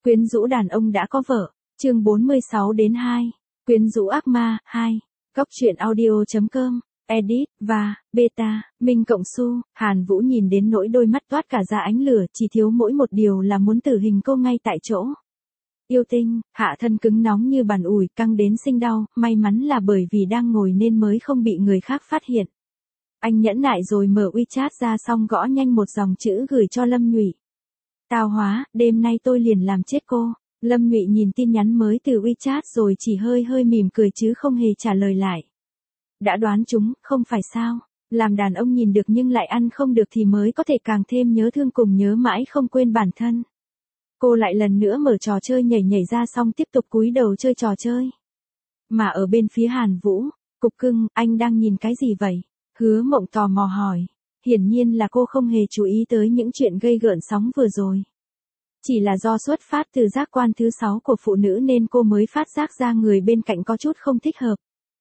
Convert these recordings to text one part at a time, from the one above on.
Quyến rũ đàn ông đã có vợ, chương 46-2, quyến rũ ác ma, 2, góc truyện audio.com, edit, và, beta, Minh Cộng Su, Hàn Vũ nhìn đến nỗi đôi mắt toát cả ra ánh lửa, chỉ thiếu mỗi một điều là muốn tử hình cô ngay tại chỗ. Yêu tinh, hạ thân cứng nóng như bàn ủi, căng đến sinh đau, may mắn là bởi vì đang ngồi nên mới không bị người khác phát hiện. Anh nhẫn nại rồi mở WeChat ra xong gõ nhanh một dòng chữ gửi cho Lâm Nhụy. Tào hóa, đêm nay tôi liền làm chết cô. Lâm Nhụy nhìn tin nhắn mới từ WeChat rồi chỉ hơi mỉm cười chứ không hề trả lời lại. Đã đoán chúng, không phải sao? Làm đàn ông nhìn được nhưng lại ăn không được thì mới có thể càng thêm nhớ thương cùng nhớ mãi không quên bản thân. Cô lại lần nữa mở trò chơi nhảy ra xong tiếp tục cúi đầu chơi trò chơi. Mà ở bên phía Hàn Vũ, cục cưng, anh đang nhìn cái gì vậy? Hứa Mộng tò mò hỏi. Hiển nhiên là cô không hề chú ý tới những chuyện gây gợn sóng vừa rồi. Chỉ là do xuất phát từ giác quan thứ 6 của phụ nữ nên cô mới phát giác ra người bên cạnh có chút không thích hợp.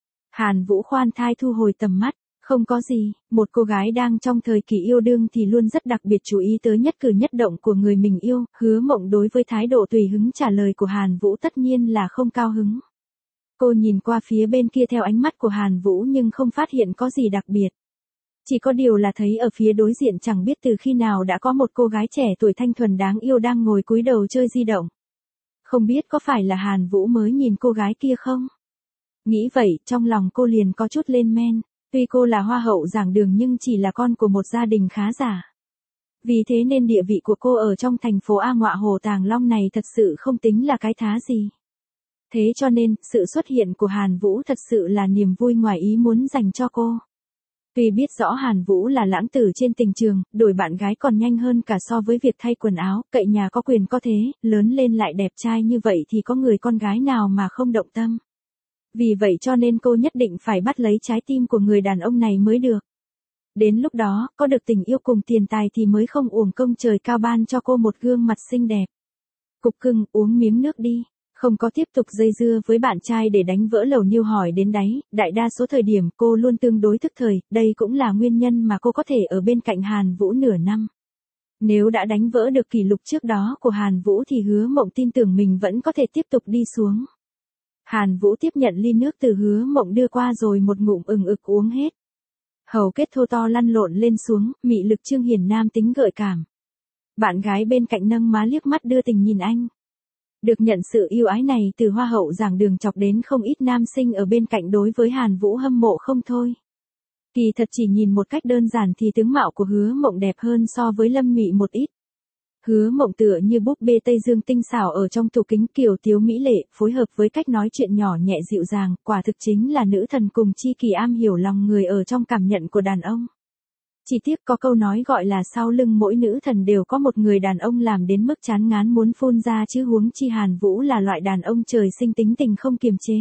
Hàn Vũ khoan thai thu hồi tầm mắt, không có gì, một cô gái đang trong thời kỳ yêu đương thì luôn rất đặc biệt chú ý tới nhất cử nhất động của người mình yêu. Hứa Mộng đối với thái độ tùy hứng trả lời của Hàn Vũ tất nhiên là không cao hứng. Cô nhìn qua phía bên kia theo ánh mắt của Hàn Vũ nhưng không phát hiện có gì đặc biệt. Chỉ có điều là thấy ở phía đối diện chẳng biết từ khi nào đã có một cô gái trẻ tuổi thanh thuần đáng yêu đang ngồi cúi đầu chơi di động. Không biết có phải là Hàn Vũ mới nhìn cô gái kia không? Nghĩ vậy, trong lòng cô liền có chút lên men. Tuy cô là hoa hậu giảng đường nhưng chỉ là con của một gia đình khá giả. Vì thế nên địa vị của cô ở trong thành phố A Ngọa Hồ Tàng Long này thật sự không tính là cái thá gì. Thế cho nên, sự xuất hiện của Hàn Vũ thật sự là niềm vui ngoài ý muốn dành cho cô. Tuy biết rõ Hàn Vũ là lãng tử trên tình trường, đổi bạn gái còn nhanh hơn cả so với việc thay quần áo, cậy nhà có quyền có thế, lớn lên lại đẹp trai như vậy thì có người con gái nào mà không động tâm. Vì vậy cho nên cô nhất định phải bắt lấy trái tim của người đàn ông này mới được. Đến lúc đó, có được tình yêu cùng tiền tài thì mới không uổng công trời cao ban cho cô một gương mặt xinh đẹp. Cục cưng, uống miếng nước đi. Không có tiếp tục dây dưa với bạn trai để đánh vỡ lầu niêu hỏi đến đáy, đại đa số thời điểm cô luôn tương đối thức thời, đây cũng là nguyên nhân mà cô có thể ở bên cạnh Hàn Vũ nửa năm. Nếu đã đánh vỡ được kỷ lục trước đó của Hàn Vũ thì Hứa Mộng tin tưởng mình vẫn có thể tiếp tục đi xuống. Hàn Vũ tiếp nhận ly nước từ Hứa Mộng đưa qua rồi một ngụm ực uống hết. Hầu kết thô to lăn lộn lên xuống, mị lực trương hiển nam tính gợi cảm. Bạn gái bên cạnh nâng má liếc mắt đưa tình nhìn anh. Được nhận sự yêu ái này từ hoa hậu giảng đường chọc đến không ít nam sinh ở bên cạnh đối với Hàn Vũ hâm mộ không thôi. Kỳ thật chỉ nhìn một cách đơn giản thì tướng mạo của Hứa Mộng đẹp hơn so với Lâm Nhụy một ít. Hứa Mộng tựa như búp bê Tây Dương tinh xảo ở trong tủ kính kiều tiếu mỹ lệ, phối hợp với cách nói chuyện nhỏ nhẹ dịu dàng, quả thực chính là nữ thần cùng chi kỳ am hiểu lòng người ở trong cảm nhận của đàn ông. Chỉ tiếc có câu nói gọi là sau lưng mỗi nữ thần đều có một người đàn ông làm đến mức chán ngán muốn phun ra chứ huống chi Hàn Vũ là loại đàn ông trời sinh tính tình không kiềm chế.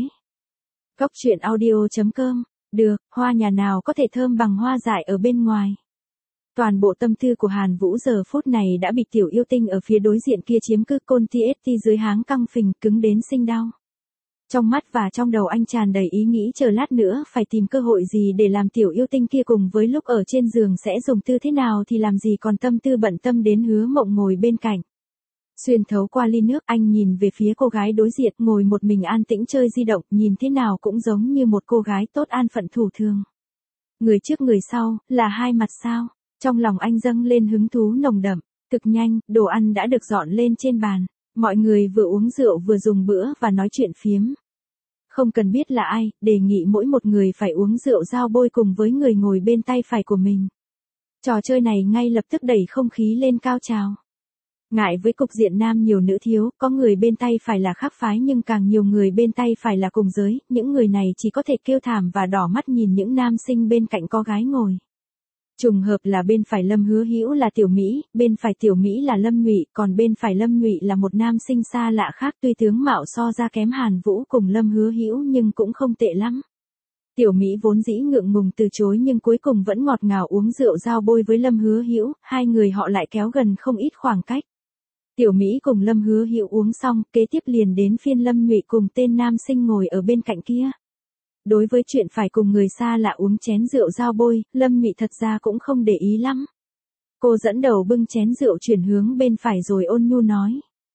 Góc truyện audio.com, được, hoa nhà nào có thể thơm bằng hoa dại ở bên ngoài. Toàn bộ tâm tư của Hàn Vũ giờ phút này đã bị tiểu yêu tinh ở phía đối diện kia chiếm cứ côn TST dưới háng căng phình cứng đến sinh đau. Trong mắt và trong đầu anh tràn đầy ý nghĩ chờ lát nữa phải tìm cơ hội gì để làm tiểu yêu tinh kia cùng với lúc ở trên giường sẽ dùng tư thế nào thì làm gì còn tâm tư bận tâm đến Hứa Mộng ngồi bên cạnh. Xuyên thấu qua ly nước anh nhìn về phía cô gái đối diện ngồi một mình an tĩnh chơi di động, nhìn thế nào cũng giống như một cô gái tốt an phận thủ thường. Người trước người sau, là hai mặt sao? Trong lòng anh dâng lên hứng thú nồng đậm, thực nhanh, đồ ăn đã được dọn lên trên bàn. Mọi người vừa uống rượu vừa dùng bữa và nói chuyện phiếm. Không cần biết là ai, đề nghị mỗi một người phải uống rượu giao bôi cùng với người ngồi bên tay phải của mình. Trò chơi này ngay lập tức đẩy không khí lên cao trào. Ngại với cục diện nam nhiều nữ thiếu, có người bên tay phải là khác phái nhưng càng nhiều người bên tay phải là cùng giới, những người này chỉ có thể kêu thảm và đỏ mắt nhìn những nam sinh bên cạnh có gái ngồi. Trùng hợp là bên phải Lâm Hứa Hữu là Tiểu Mỹ, bên phải Tiểu Mỹ là Lâm Nhụy, còn bên phải Lâm Nhụy là một nam sinh xa lạ khác tuy tướng mạo so ra kém Hàn Vũ cùng Lâm Hứa Hữu nhưng cũng không tệ lắm. Tiểu Mỹ vốn dĩ ngượng ngùng từ chối nhưng cuối cùng vẫn ngọt ngào uống rượu giao bôi với Lâm Hứa Hữu, hai người họ lại kéo gần không ít khoảng cách. Tiểu Mỹ cùng Lâm Hứa Hữu uống xong, kế tiếp liền đến phiên Lâm Nhụy cùng tên nam sinh ngồi ở bên cạnh kia. Đối với chuyện phải cùng người xa lạ uống chén rượu giao bôi, Lâm Nhụy thật ra cũng không để ý lắm. Cô dẫn đầu bưng chén rượu chuyển hướng bên phải rồi ôn nhu nói.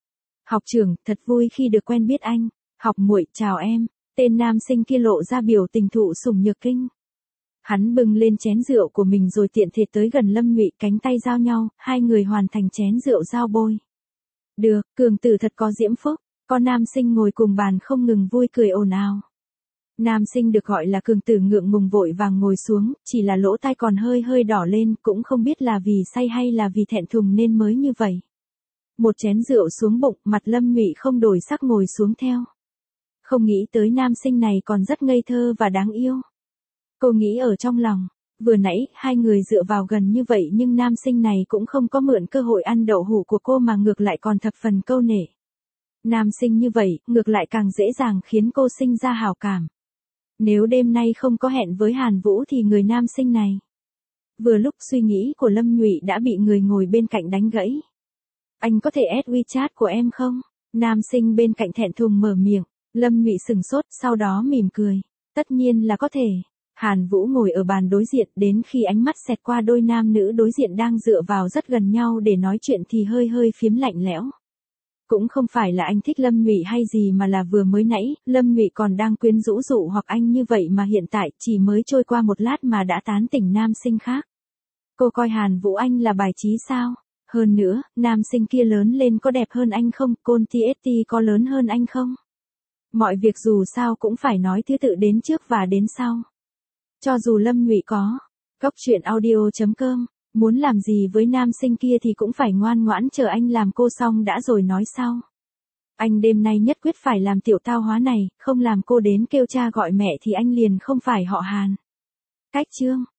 Học trưởng, thật vui khi được quen biết anh. Học muội, chào em. Tên nam sinh kia lộ ra biểu tình thụ sủng nhược kinh. Hắn bưng lên chén rượu của mình rồi tiện thể tới gần Lâm Nhụy, cánh tay giao nhau, hai người hoàn thành chén rượu giao bôi. Được, cường tử thật có diễm phúc. Con nam sinh ngồi cùng bàn không ngừng vui cười ồn ào. Nam sinh được gọi là cường tử ngượng ngùng vội vàng ngồi xuống, chỉ là lỗ tai còn hơi hơi đỏ lên, cũng không biết là vì say hay là vì thẹn thùng nên mới như vậy. Một chén rượu xuống bụng, mặt Lâm Nhụy không đổi sắc ngồi xuống theo. Không nghĩ tới nam sinh này còn rất ngây thơ và đáng yêu. Cô nghĩ ở trong lòng, vừa nãy hai người dựa vào gần như vậy nhưng nam sinh này cũng không có mượn cơ hội ăn đậu hũ của cô mà ngược lại còn thập phần câu nệ. Nam sinh như vậy, ngược lại càng dễ dàng khiến cô sinh ra hảo cảm. Nếu đêm nay không có hẹn với Hàn Vũ thì người nam sinh này. Vừa lúc suy nghĩ của Lâm Nhụy đã bị người ngồi bên cạnh đánh gãy. Anh có thể add WeChat của em không? Nam sinh bên cạnh thẹn thùng mở miệng. Lâm Nhụy sừng sốt, sau đó mỉm cười. Tất nhiên là có thể. Hàn Vũ ngồi ở bàn đối diện, đến khi ánh mắt xẹt qua đôi nam nữ đối diện đang dựa vào rất gần nhau để nói chuyện thì hơi hơi phiếm lạnh lẽo. Cũng không phải là anh thích Lâm Nhụy hay gì mà là vừa mới nãy, Lâm Nhụy còn đang quyến rũ dụ hoặc anh như vậy mà hiện tại chỉ mới trôi qua một lát mà đã tán tỉnh nam sinh khác. Cô coi Hàn Vũ Anh là bài trí sao? Hơn nữa, nam sinh kia lớn lên có đẹp hơn anh không? Côn TST có lớn hơn anh không? Mọi việc dù sao cũng phải nói thứ tự đến trước và đến sau. Cho dù Lâm Nhụy có. Góc truyện audio.com. Muốn làm gì với nam sinh kia thì cũng phải ngoan ngoãn chờ anh làm cô xong đã rồi nói sau. Anh đêm nay nhất quyết phải làm tiểu tao hóa này, không làm cô đến kêu cha gọi mẹ thì anh liền không phải họ Hàn. Cách chương.